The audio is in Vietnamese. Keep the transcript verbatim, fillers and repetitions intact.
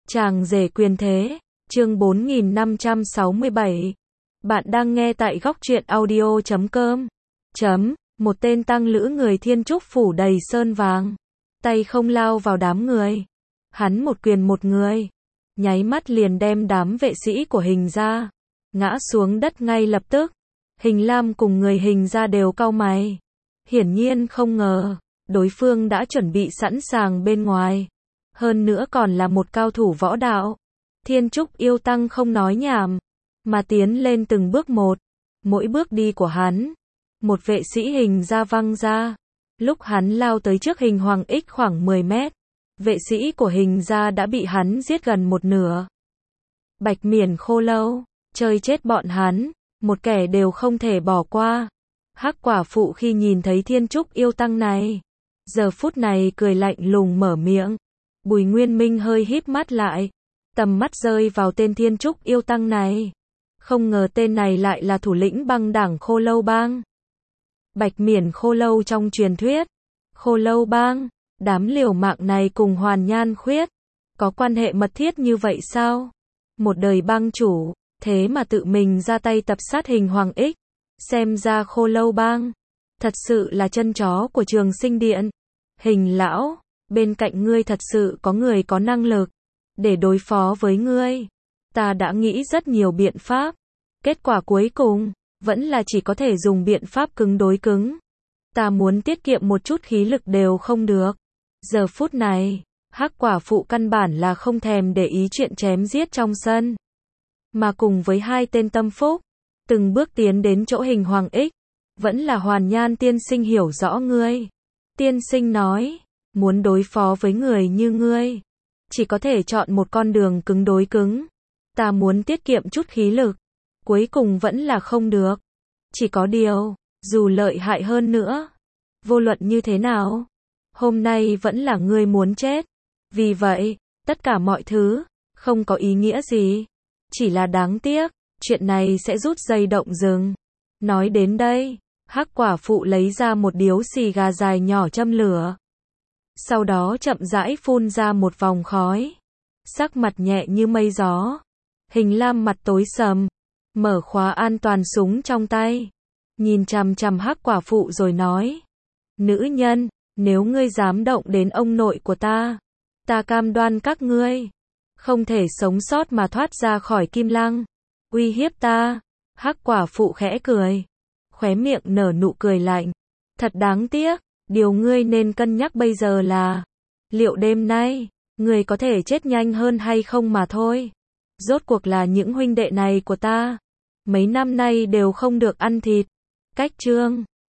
Chàng rể quyền thế, chương bốn nghìn năm trăm sáu mươi bảy. Bạn đang nghe tại góc truyện audio chấm com. Chấm, một tên tăng lữ người Thiên Trúc phủ đầy sơn vàng. Tay không lao vào đám người. Hắn một quyền một người. Nháy mắt liền đem đám vệ sĩ của Hình gia ngã xuống đất ngay lập tức. Hình Lam cùng người Hình gia đều cau mày. Hiển nhiên không ngờ, đối phương đã chuẩn bị sẵn sàng bên ngoài. Hơn nữa còn là một cao thủ võ đạo. Thiên Trúc yêu tăng không nói nhảm, mà tiến lên từng bước một. Mỗi bước đi của hắn, một vệ sĩ Hình gia văng ra. Lúc hắn lao tới trước Hình Hoàng Ích khoảng mười mét, vệ sĩ của Hình gia đã bị hắn giết gần một nửa. Bạch Miển Khô Lâu, chơi chết bọn hắn, một kẻ đều không thể bỏ qua. Hắc quả phụ khi nhìn thấy Thiên Trúc yêu tăng này, giờ phút này cười lạnh lùng mở miệng. Bùi Nguyên Minh hơi híp mắt lại, tầm mắt rơi vào tên Thiên Trúc yêu tăng này. Không ngờ tên này lại là thủ lĩnh băng đảng Khô Lâu Bang. Bạch Miển Khô Lâu trong truyền thuyết. Khô Lâu Bang, đám liều mạng này cùng Hoàn Nhan Khuyết có quan hệ mật thiết như vậy sao? Một đời bang chủ, thế mà tự mình ra tay tập sát Hình Hoàng Ích. Xem ra Khô Lâu Bang thật sự là chân chó của Trường Sinh Điện. Hình lão, bên cạnh ngươi thật sự có người có năng lực để đối phó với ngươi. Ta đã nghĩ rất nhiều biện pháp, kết quả cuối cùng vẫn là chỉ có thể dùng biện pháp cứng đối cứng. Ta muốn tiết kiệm một chút khí lực đều không được. Giờ phút này, Hắc quả phụ căn bản là không thèm để ý chuyện chém giết trong sân, mà cùng với hai tên tâm phúc, từng bước tiến đến chỗ Hình Hoàng Ích. Vẫn là Hoàn Nhan tiên sinh hiểu rõ ngươi. Tiên sinh nói, muốn đối phó với người như ngươi, chỉ có thể chọn một con đường cứng đối cứng. Ta muốn tiết kiệm chút khí lực, cuối cùng vẫn là không được. Chỉ có điều, dù lợi hại hơn nữa, vô luận như thế nào, hôm nay vẫn là ngươi muốn chết. Vì vậy, tất cả mọi thứ không có ý nghĩa gì, chỉ là đáng tiếc, chuyện này sẽ rút dây động rừng. Nói đến đây, Hắc quả phụ lấy ra một điếu xì gà dài nhỏ châm lửa. Sau đó chậm rãi phun ra một vòng khói. Sắc mặt nhẹ như mây gió. Hình Lam mặt tối sầm, mở khóa an toàn súng trong tay, nhìn chằm chằm Hắc quả phụ rồi nói: Nữ nhân, nếu ngươi dám động đến ông nội của ta, ta cam đoan các ngươi không thể sống sót mà thoát ra khỏi Kim Lăng. Uy hiếp ta. Hắc quả phụ khẽ cười, khóe miệng nở nụ cười lạnh. Thật đáng tiếc, điều ngươi nên cân nhắc bây giờ là liệu đêm nay ngươi có thể chết nhanh hơn hay không mà thôi. Rốt cuộc là những huynh đệ này của ta mấy năm nay đều không được ăn thịt. Cách chương